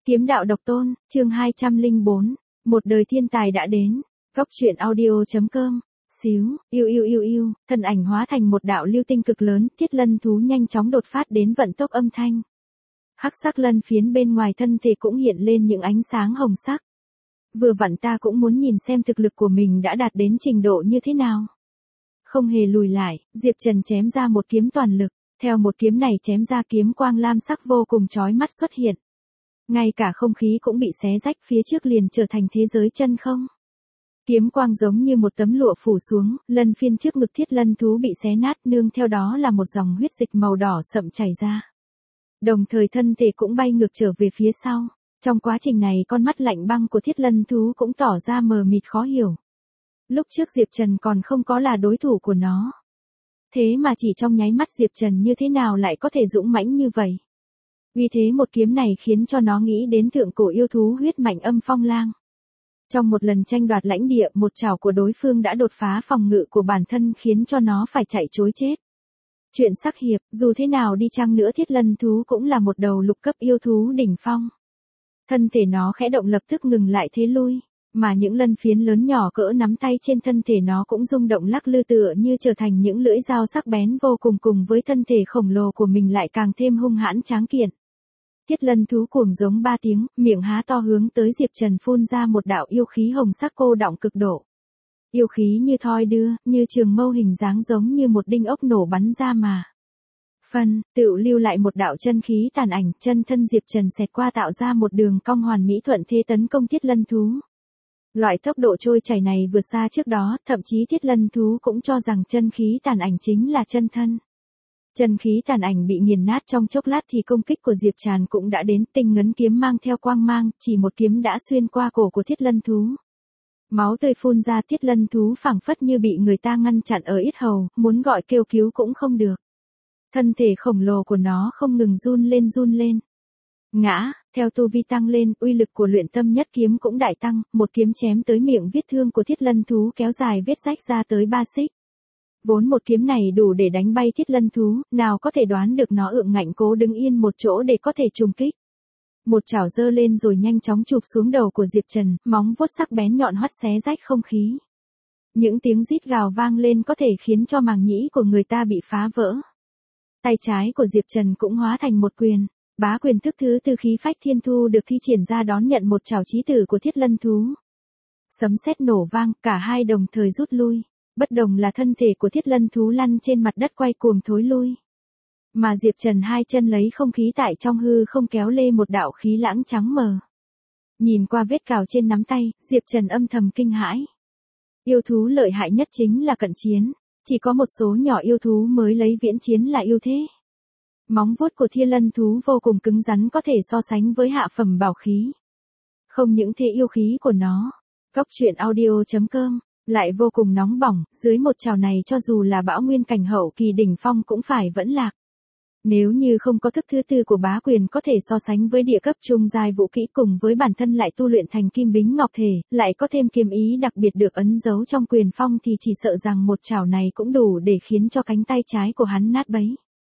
Kiếm đạo độc tôn, chương 204, một đời thiên tài đã đến. Góc truyện audio.com. Xíu, yêu, thân ảnh hóa thành một đạo lưu tinh cực lớn, thiết lân thú nhanh chóng đột phát đến vận tốc âm thanh. Hắc sắc lân phiến bên ngoài thân thể cũng hiện lên những ánh sáng hồng sắc. Vừa vặn ta cũng muốn nhìn xem thực lực của mình đã đạt đến trình độ như thế nào. Không hề lùi lại, Diệp Trần chém ra một kiếm toàn lực, theo một kiếm này chém ra kiếm quang lam sắc vô cùng chói mắt xuất hiện. Ngay cả không khí cũng bị xé rách, phía trước liền trở thành thế giới chân không. Kiếm quang giống như một tấm lụa phủ xuống, lân phiên trước ngực thiết lân thú bị xé nát, nương theo đó là một dòng huyết dịch màu đỏ sậm chảy ra. Đồng thời thân thể cũng bay ngược trở về phía sau. Trong quá trình này con mắt lạnh băng của thiết lân thú cũng tỏ ra mờ mịt khó hiểu. Lúc trước Diệp Trần còn không có là đối thủ của nó. Thế mà chỉ trong nháy mắt Diệp Trần như thế nào lại có thể dũng mãnh như vậy. Vì thế một kiếm này khiến cho nó nghĩ đến thượng cổ yêu thú huyết mạch âm phong lang. Trong một lần tranh đoạt lãnh địa, một chảo của đối phương đã đột phá phòng ngự của bản thân khiến cho nó phải chạy trối chết. Chuyện sắc hiệp, dù thế nào đi chăng nữa thiết lân thú cũng là một đầu lục cấp yêu thú đỉnh phong. Thân thể nó khẽ động lập tức ngừng lại thế lui, mà những lân phiến lớn nhỏ cỡ nắm tay trên thân thể nó cũng rung động lắc lư tựa như trở thành những lưỡi dao sắc bén vô cùng với thân thể khổng lồ của mình lại càng thêm hung hãn tráng kiện. Thiết lân thú cuồng giống 3 tiếng, miệng há to hướng tới Diệp Trần phun ra một đạo yêu khí hồng sắc cô đọng cực độ. Yêu khí như thoi đưa, như trường mâu hình dáng giống như một đinh ốc nổ bắn ra mà. Tựu lưu lại một đạo chân khí tàn ảnh, chân thân Diệp Trần xẹt qua tạo ra một đường cong hoàn mỹ thuận thế tấn công thiết lân thú. Loại tốc độ trôi chảy này vượt xa trước đó, thậm chí thiết lân thú cũng cho rằng chân khí tàn ảnh chính là chân thân. Chân khí tàn ảnh bị nghiền nát trong chốc lát thì công kích của Diệp Trần cũng đã đến, tinh ngấn kiếm mang theo quang mang, chỉ một kiếm đã xuyên qua cổ của thiết lân thú. Máu tươi phun ra, thiết lân thú phảng phất như bị người ta ngăn chặn ở yết hầu, muốn gọi kêu cứu cũng không được. Thân thể khổng lồ của nó không ngừng run lên. Ngã, theo tu vi tăng lên, uy lực của luyện tâm nhất kiếm cũng đại tăng, một kiếm chém tới miệng vết thương của thiết lân thú kéo dài vết rách ra tới 3 xích. Vốn một kiếm này đủ để đánh bay thiết lân thú, nào có thể đoán được nó ượng ngạnh cố đứng yên một chỗ để có thể trùng kích. Một chảo giơ lên rồi nhanh chóng chụp xuống đầu của Diệp Trần, móng vuốt sắc bén nhọn hoắt xé rách không khí. Những tiếng rít gào vang lên có thể khiến cho màng nhĩ của người ta bị phá vỡ. Tay trái của Diệp Trần cũng hóa thành một quyền, bá quyền thức thứ tư khí phách thiên thu được thi triển ra đón nhận một chảo chí tử của thiết lân thú. Sấm sét nổ vang, cả hai đồng thời rút lui. Bất đồng là thân thể của thiết lân thú lăn trên mặt đất quay cuồng thối lui. Mà Diệp Trần hai chân lấy không khí tại trong hư không kéo lê một đạo khí lãng trắng mờ. Nhìn qua vết cào trên nắm tay, Diệp Trần âm thầm kinh hãi. Yêu thú lợi hại nhất chính là cận chiến, chỉ có một số nhỏ yêu thú mới lấy viễn chiến là yêu thế. Móng vuốt của thiên lân thú vô cùng cứng rắn có thể so sánh với hạ phẩm bảo khí. Không những thế yêu khí của nó, góc truyện audio.com, lại vô cùng nóng bỏng, dưới một chảo này cho dù là bão nguyên cảnh hậu kỳ đỉnh phong cũng phải vẫn lạc. Nếu như không có thức thứ tư của bá quyền có thể so sánh với địa cấp trung giai vũ kỹ cùng với bản thân lại tu luyện thành kim bính ngọc thể, lại có thêm kiếm ý đặc biệt được ấn dấu trong quyền phong thì chỉ sợ rằng một chảo này cũng đủ để khiến cho cánh tay trái của hắn nát bấy.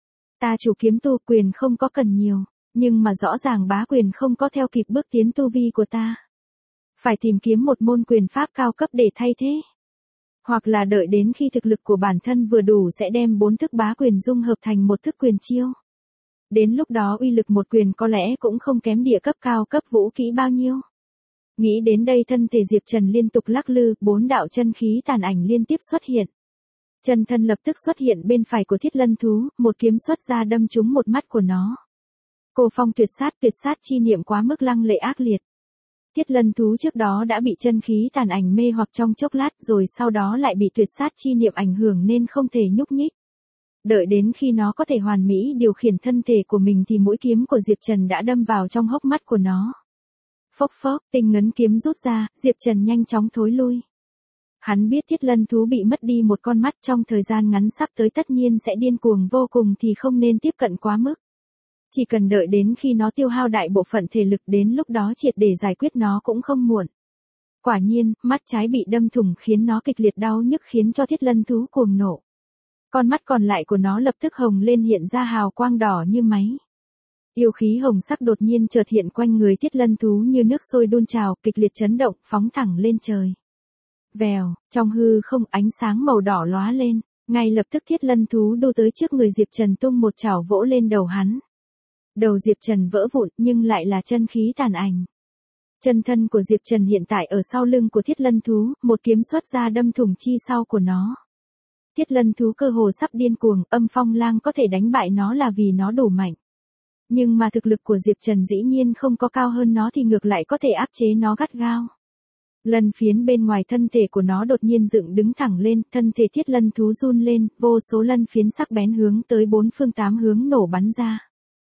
Ta chủ kiếm tu quyền không có cần nhiều, nhưng mà rõ ràng bá quyền không có theo kịp bước tiến tu vi của ta. Phải tìm kiếm một môn quyền pháp cao cấp để thay thế. Hoặc là đợi đến khi thực lực của bản thân vừa đủ sẽ đem 4 thức bá quyền dung hợp thành một thức quyền chiêu. Đến lúc đó uy lực một quyền có lẽ cũng không kém địa cấp cao cấp vũ kỹ bao nhiêu. Nghĩ đến đây thân thể Diệp Trần liên tục lắc lư, 4 đạo chân khí tàn ảnh liên tiếp xuất hiện. Chân thân lập tức xuất hiện bên phải của thiết lân thú, một kiếm xuất ra đâm trúng một mắt của nó. Cô phong tuyệt sát chi niệm quá mức lăng lệ ác liệt. Thiết lân thú trước đó đã bị chân khí tàn ảnh mê hoặc trong chốc lát rồi sau đó lại bị tuyệt sát chi niệm ảnh hưởng nên không thể nhúc nhích. Đợi đến khi nó có thể hoàn mỹ điều khiển thân thể của mình thì mũi kiếm của Diệp Trần đã đâm vào trong hốc mắt của nó. Phốc, tinh ngấn kiếm rút ra, Diệp Trần nhanh chóng thối lui. Hắn biết thiết lân thú bị mất đi một con mắt trong thời gian ngắn sắp tới tất nhiên sẽ điên cuồng vô cùng thì không nên tiếp cận quá mức. Chỉ cần đợi đến khi nó tiêu hao đại bộ phận thể lực đến lúc đó triệt để giải quyết nó cũng không muộn. Quả nhiên, mắt trái bị đâm thủng khiến nó kịch liệt đau nhức khiến cho thiết lân thú cuồng nộ. Con mắt còn lại của nó lập tức hồng lên hiện ra hào quang đỏ như máy. Yêu khí hồng sắc đột nhiên chợt hiện quanh người Thiết Lân thú như nước sôi đun trào, kịch liệt chấn động, phóng thẳng lên trời. Vèo, trong hư không ánh sáng màu đỏ lóa lên, ngay lập tức Thiết Lân thú đu tới trước người Diệp Trần tung một chảo vỗ lên đầu hắn. Đầu Diệp Trần vỡ vụn nhưng lại là chân khí tàn ảnh. Chân thân của Diệp Trần hiện tại ở sau lưng của Thiết Lân thú, một kiếm xuất ra đâm thủng chi sau của nó. Thiết Lân thú cơ hồ sắp điên cuồng, Âm Phong Lang có thể đánh bại nó là vì nó đủ mạnh. Nhưng mà thực lực của Diệp Trần dĩ nhiên không có cao hơn nó thì ngược lại có thể áp chế nó gắt gao. Lân phiến bên ngoài thân thể của nó đột nhiên dựng đứng thẳng lên, thân thể Thiết Lân thú run lên, vô số lân phiến sắc bén hướng tới bốn phương tám hướng nổ bắn ra.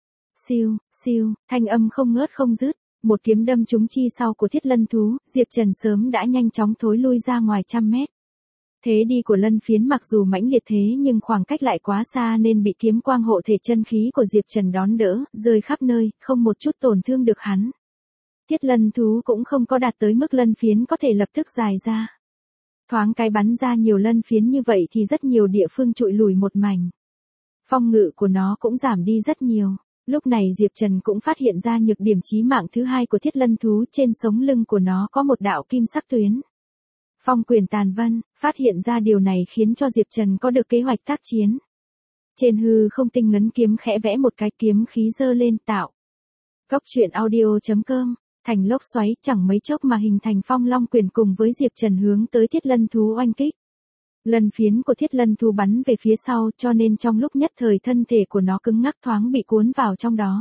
Siêu, siêu, thanh âm không ngớt không dứt, một kiếm đâm trúng chi sau của Thiết Lân thú, Diệp Trần sớm đã nhanh chóng thối lui ra ngoài trăm mét. Thế đi của lân phiến mặc dù mãnh liệt thế nhưng khoảng cách lại quá xa nên bị kiếm quang hộ thể chân khí của Diệp Trần đón đỡ, rơi khắp nơi, không một chút tổn thương được hắn. Thiết Lân thú cũng không có đạt tới mức lân phiến có thể lập tức dài ra. Thoáng cái bắn ra nhiều lân phiến như vậy thì rất nhiều địa phương trụi lùi một mảnh. Phong ngự của nó cũng giảm đi rất nhiều. Lúc này Diệp Trần cũng phát hiện ra nhược điểm chí mạng thứ hai của Thiết Lân thú, trên sống lưng của nó có một đạo kim sắc tuyến. Phong quyền tàn vân, phát hiện ra điều này khiến cho Diệp Trần có được kế hoạch tác chiến. Trên hư không tinh ngấn kiếm khẽ vẽ một cái kiếm khí dơ lên tạo. Góc truyện audio.com, thành lốc xoáy chẳng mấy chốc mà hình thành phong long quyền cùng với Diệp Trần hướng tới Thiết Lân thú oanh kích. Lân phiến của Thiết Lân thú bắn về phía sau cho nên trong lúc nhất thời thân thể của nó cứng ngắc thoáng bị cuốn vào trong đó.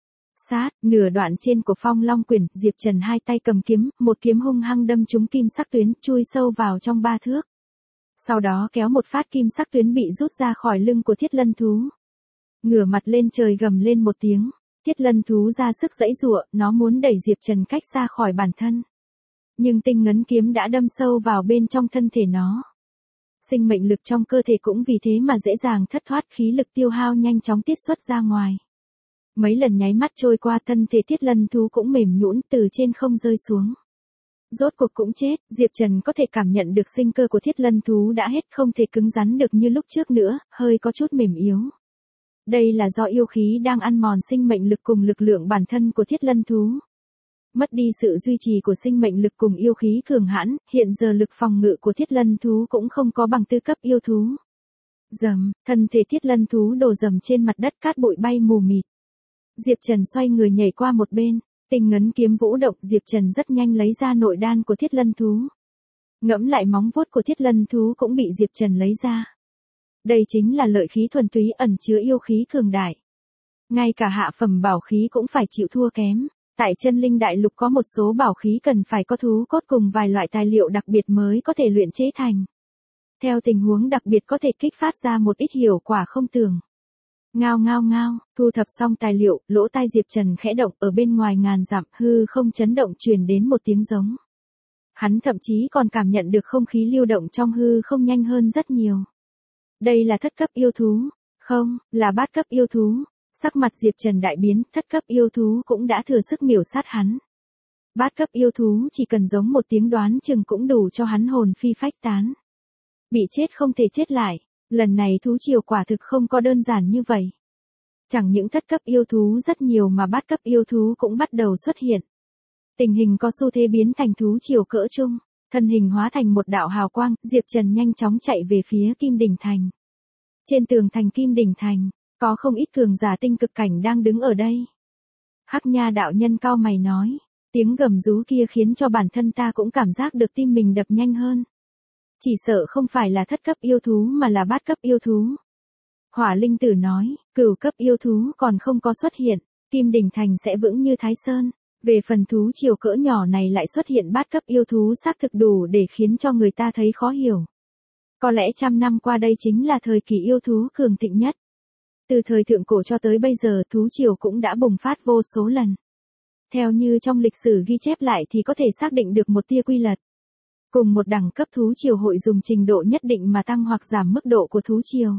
Sát, nửa đoạn trên của phong long quyền, Diệp Trần hai tay cầm kiếm, một kiếm hung hăng đâm trúng kim sắc tuyến, chui sâu vào trong 3 thước. Sau đó kéo một phát kim sắc tuyến bị rút ra khỏi lưng của Thiết Lân thú. Ngửa mặt lên trời gầm lên một tiếng, Thiết Lân thú ra sức giãy giụa, nó muốn đẩy Diệp Trần cách xa khỏi bản thân. Nhưng tinh ngấn kiếm đã đâm sâu vào bên trong thân thể nó. Sinh mệnh lực trong cơ thể cũng vì thế mà dễ dàng thất thoát, khí lực tiêu hao nhanh chóng tiết xuất ra ngoài. Mấy lần nháy mắt trôi qua, thân thể Thiết Lân thú cũng mềm nhũn từ trên không rơi xuống. Rốt cuộc cũng chết, Diệp Trần có thể cảm nhận được sinh cơ của Thiết Lân thú đã hết, không thể cứng rắn được như lúc trước nữa, hơi có chút mềm yếu. Đây là do yêu khí đang ăn mòn sinh mệnh lực cùng lực lượng bản thân của Thiết Lân thú. Mất đi sự duy trì của sinh mệnh lực cùng yêu khí cường hãn, hiện giờ lực phòng ngự của Thiết Lân thú cũng không có bằng tư cấp yêu thú. Rầm, thân thể Thiết Lân thú đổ rầm trên mặt đất, cát bụi bay mù mịt. Diệp Trần xoay người nhảy qua một bên, tinh ngấn kiếm vũ động, Diệp Trần rất nhanh lấy ra nội đan của Thiết Lân thú. Ngẫm lại móng vuốt của Thiết Lân thú cũng bị Diệp Trần lấy ra. Đây chính là lợi khí thuần túy ẩn chứa yêu khí cường đại. Ngay cả hạ phẩm bảo khí cũng phải chịu thua kém. Tại Chân Linh Đại Lục có một số bảo khí cần phải có thú cốt cùng vài loại tài liệu đặc biệt mới có thể luyện chế thành. Theo tình huống đặc biệt có thể kích phát ra một ít hiệu quả không tưởng. Ngao ngao ngao, thu thập xong tài liệu, lỗ tai Diệp Trần khẽ động, ở bên ngoài ngàn dặm hư không chấn động truyền đến một tiếng giống. Hắn thậm chí còn cảm nhận được không khí lưu động trong hư không nhanh hơn rất nhiều. Đây là thất cấp yêu thú, không, là bát cấp yêu thú. Sắc mặt Diệp Trần đại biến, thất cấp yêu thú cũng đã thừa sức miểu sát hắn. Bát cấp yêu thú chỉ cần giống một tiếng đoán chừng cũng đủ cho hắn hồn phi phách tán. Bị chết không thể chết lại, lần này thú triều quả thực không có đơn giản như vậy. Chẳng những thất cấp yêu thú rất nhiều mà bát cấp yêu thú cũng bắt đầu xuất hiện. Tình hình có xu thế biến thành thú triều cỡ trung, thân hình hóa thành một đạo hào quang, Diệp Trần nhanh chóng chạy về phía Kim Đỉnh Thành. Trên tường thành Kim Đỉnh Thành, có không ít cường giả tinh cực cảnh đang đứng ở đây. Hắc Nha đạo nhân cau mày nói, tiếng gầm rú kia khiến cho bản thân ta cũng cảm giác được tim mình đập nhanh hơn. Chỉ sợ không phải là thất cấp yêu thú mà là bát cấp yêu thú. Hỏa Linh Tử nói, cửu cấp yêu thú còn không có xuất hiện, Kim Đỉnh Thành sẽ vững như Thái Sơn. Về phần thú triều cỡ nhỏ này lại xuất hiện bát cấp yêu thú xác thực đủ để khiến cho người ta thấy khó hiểu. Có lẽ trăm năm qua đây chính là thời kỳ yêu thú cường thịnh nhất. Từ thời thượng cổ cho tới bây giờ thú triều cũng đã bùng phát vô số lần. Theo như trong lịch sử ghi chép lại thì có thể xác định được một tia quy luật. Cùng một đẳng cấp thú triều hội dùng trình độ nhất định mà tăng hoặc giảm mức độ của thú triều.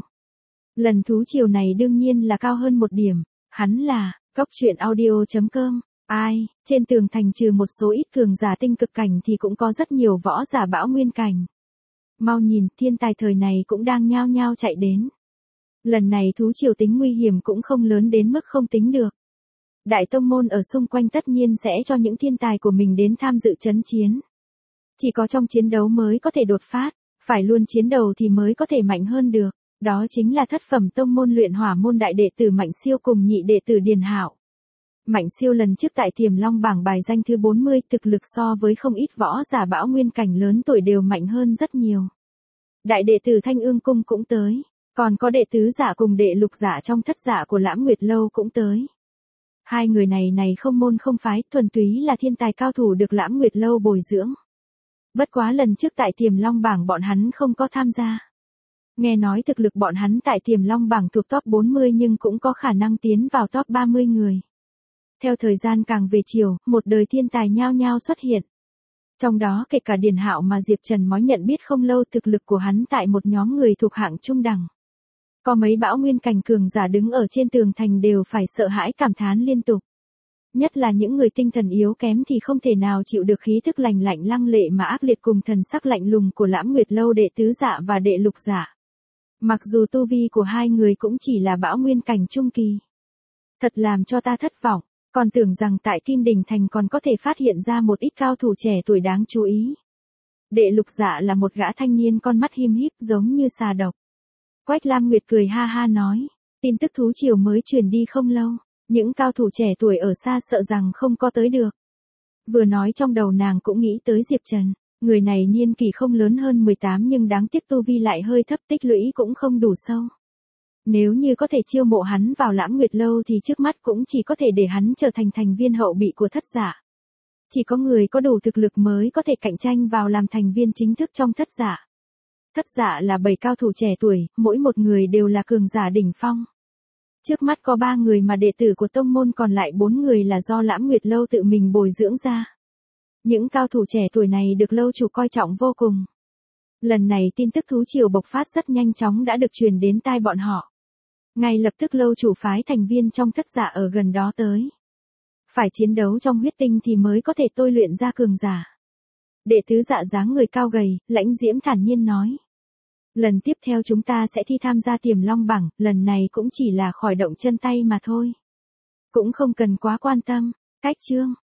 Lần thú triều này đương nhiên là cao hơn một điểm, hắn là, góc truyện audio.com. Ai, trên tường thành trừ một số ít cường giả tinh cực cảnh thì cũng có rất nhiều võ giả bão nguyên cảnh. Mau nhìn, thiên tài thời này cũng đang nhao nhao chạy đến. Lần này thú triều tính nguy hiểm cũng không lớn đến mức không tính được. Đại tông môn ở xung quanh tất nhiên sẽ cho những thiên tài của mình đến tham dự chấn chiến. Chỉ có trong chiến đấu mới có thể đột phát, phải luôn chiến đầu thì mới có thể mạnh hơn được. Đó chính là thất phẩm tông môn luyện hỏa môn đại đệ tử Mạnh Siêu cùng nhị đệ tử Điền Hạo. Mạnh Siêu lần trước tại Tiềm Long bảng bài danh thứ 40, thực lực so với không ít võ giả bão nguyên cảnh lớn tuổi đều mạnh hơn rất nhiều. Đại đệ tử Thanh Ương Cung cũng tới, còn có đệ tứ giả cùng đệ lục giả trong thất giả của Lãm Nguyệt Lâu cũng tới. Hai người này không môn không phái, thuần túy là thiên tài cao thủ được Lãm Nguyệt Lâu bồi dưỡng. Bất quá lần trước tại Tiềm Long bảng bọn hắn không có tham gia. Nghe nói thực lực bọn hắn tại Tiềm Long bảng thuộc top 40 nhưng cũng có khả năng tiến vào top 30 người. Theo thời gian càng về chiều, một đời thiên tài nhao nhao xuất hiện. Trong đó kể cả Điền Hạo mà Diệp Trần mới nhận biết không lâu, thực lực của hắn tại một nhóm người thuộc hạng trung đẳng. Có mấy bão nguyên cảnh cường giả đứng ở trên tường thành đều phải sợ hãi cảm thán liên tục. Nhất là những người tinh thần yếu kém thì không thể nào chịu được khí thức lạnh lạnh lăng lệ mà ác liệt cùng thần sắc lạnh lùng của Lãm Nguyệt Lâu đệ tứ dạ và đệ lục dạ. Mặc dù tu vi của hai người cũng chỉ là bão nguyên cảnh trung kỳ. Thật làm cho ta thất vọng, còn tưởng rằng tại Kim Đình Thành còn có thể phát hiện ra một ít cao thủ trẻ tuổi đáng chú ý. Đệ lục dạ là một gã thanh niên con mắt him híp giống như xà độc. Quách Lam Nguyệt cười ha ha nói, tin tức thú triều mới truyền đi không lâu, những cao thủ trẻ tuổi ở xa sợ rằng không có tới được. Vừa nói trong đầu nàng cũng nghĩ tới Diệp Trần, người này niên kỷ không lớn hơn 18 nhưng đáng tiếc tu vi lại hơi thấp, tích lũy cũng không đủ sâu. Nếu như có thể chiêu mộ hắn vào Lãm Nguyệt Lâu thì trước mắt cũng chỉ có thể để hắn trở thành thành viên hậu bị của thất giả. Chỉ có người có đủ thực lực mới có thể cạnh tranh vào làm thành viên chính thức trong thất giả. Thất giả là 7 cao thủ trẻ tuổi, mỗi một người đều là cường giả đỉnh phong. Trước mắt có 3 người mà đệ tử của tông môn, còn lại 4 người là do Lãm Nguyệt Lâu tự mình bồi dưỡng ra. Những cao thủ trẻ tuổi này được lâu chủ coi trọng vô cùng. Lần này tin tức thú triều bộc phát rất nhanh chóng đã được truyền đến tai bọn họ. Ngay lập tức lâu chủ phái thành viên trong thất giả ở gần đó tới. Phải chiến đấu trong huyết tinh thì mới có thể tôi luyện ra cường giả. Đệ tứ dạ dáng người cao gầy, lãnh diễm thản nhiên nói. Lần tiếp theo chúng ta sẽ thi tham gia Tiềm Long bảng, lần này cũng chỉ là khởi động chân tay mà thôi. Cũng không cần quá quan tâm. Cách chương